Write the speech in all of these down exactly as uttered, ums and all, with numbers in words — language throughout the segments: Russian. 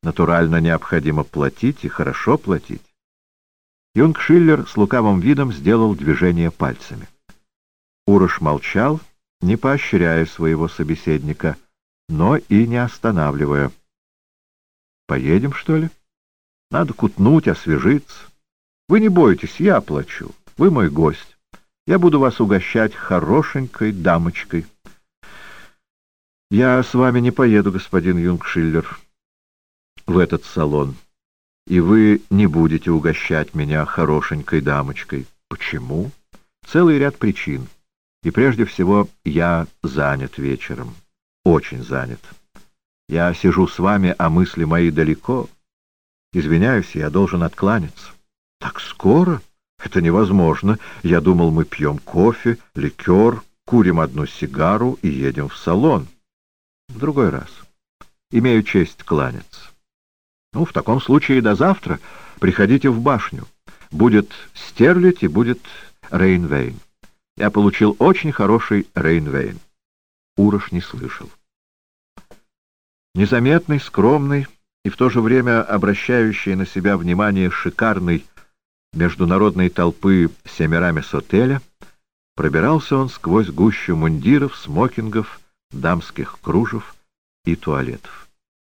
Натурально необходимо платить и хорошо платить. Юнгшиллер с лукавым видом сделал движение пальцами. Урош молчал, не поощряя своего собеседника, но и не останавливая. «Поедем, что ли? Надо кутнуть, освежиться. Вы не бойтесь, я оплачу. Вы мой гость. Я буду вас угощать хорошенькой дамочкой». «Я с вами не поеду, господин Юнгшиллер, в этот салон, и вы не будете угощать меня хорошенькой дамочкой». «Почему?» «Целый ряд причин. И прежде всего я занят вечером. Очень занят. Я сижу с вами, а мысли мои далеко. Извиняюсь, я должен откланяться». «Так скоро? Это невозможно. Я думал, мы пьем кофе, ликер, курим одну сигару и едем в салон». «В другой раз. Имею честь кланяться». «Ну, в таком случае до завтра. Приходите в башню. Будет стерлядь и будет рейнвейн. Я получил очень хороший рейнвейн». Урош не слышал. Незаметный, скромный и в то же время обращающий на себя внимание шикарной международной толпы Семирамес-отеля, пробирался он сквозь гущу мундиров, смокингов, дамских кружев и туалетов.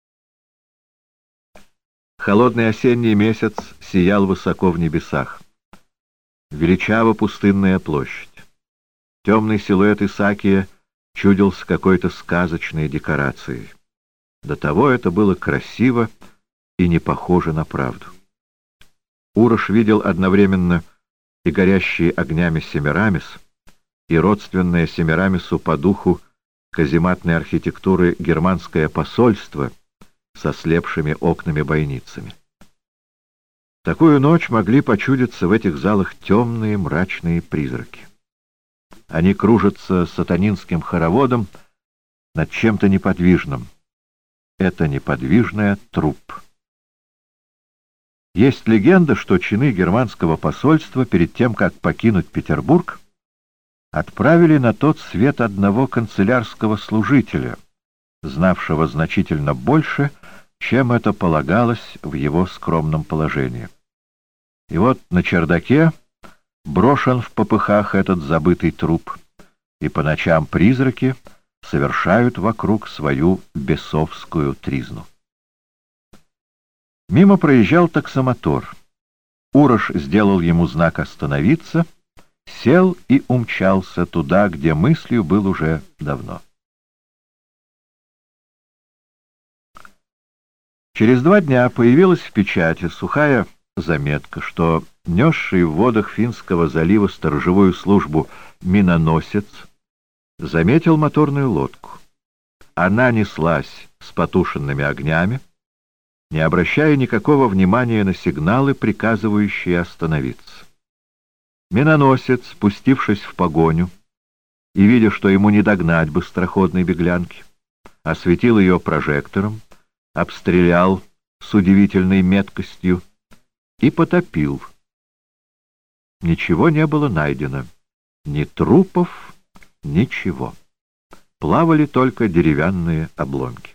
Холодный осенний месяц сиял высоко в небесах. Величава пустынная площадь. Темный силуэт Исаакия чудился какой-то сказочной декорацией. До того это было красиво и не похоже на правду. Урош видел одновременно и горящие огнями Семирамес, и родственное Семирамесу по духу казематной архитектуры германское посольство со слепшими окнами-бойницами. В такую ночь могли почудиться в этих залах темные мрачные призраки. Они кружатся сатанинским хороводом над чем-то неподвижным. Это неподвижная труп. Есть легенда, что чины германского посольства перед тем, как покинуть Петербург, отправили на тот свет одного канцелярского служителя, знавшего значительно больше, чем это полагалось в его скромном положении. И вот на чердаке брошен в попыхах этот забытый труп, и по ночам призраки совершают вокруг свою бесовскую тризну. Мимо проезжал таксомотор. Урош сделал ему знак «Остановиться», сел и умчался туда, где мыслью был уже давно. Через два дня появилась в печати сухая заметка, что несший в водах Финского залива сторожевую службу миноносец заметил моторную лодку. Она неслась с потушенными огнями, не обращая никакого внимания на сигналы, приказывающие остановиться. Миноносец, спустившись в погоню и видя, что ему не догнать быстроходной беглянки, осветил ее прожектором, обстрелял с удивительной меткостью и потопил. Ничего не было найдено, ни трупов, ничего. Плавали только деревянные обломки.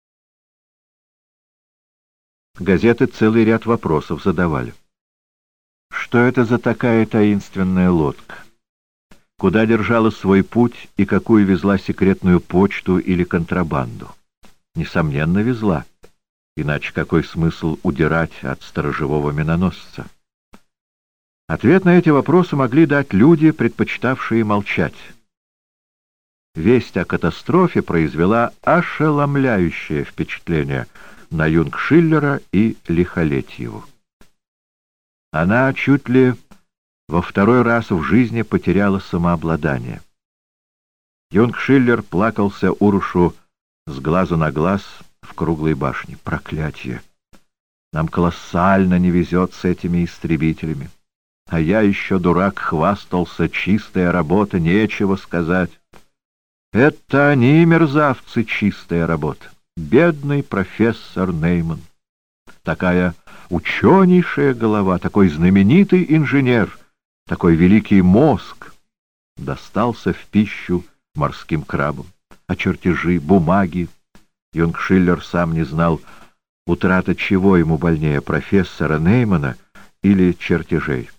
Газеты целый ряд вопросов задавали. Что это за такая таинственная лодка? Куда держала свой путь и какую везла секретную почту или контрабанду? Несомненно, везла. Иначе какой смысл удирать от сторожевого миноносца? Ответ на эти вопросы могли дать люди, предпочитавшие молчать. Весть о катастрофе произвела ошеломляющее впечатление на Юнгшиллера и Лихолетьеву. Она чуть ли во второй раз в жизни потеряла самообладание. Юнгшиллер плакался Урошу с глазу на глаз в круглой башне. Проклятие! Нам колоссально не везет с этими истребителями. А я еще, дурак, хвастался, чистая работа, нечего сказать. Это они, мерзавцы, чистая работа. Бедный профессор Нейман. Такая ученейшая голова, такой знаменитый инженер, такой великий мозг достался в пищу морским крабам. А чертежи, бумаги. Юнгшиллер сам не знал, утрата чего ему больнее, профессора Неймана или чертежей.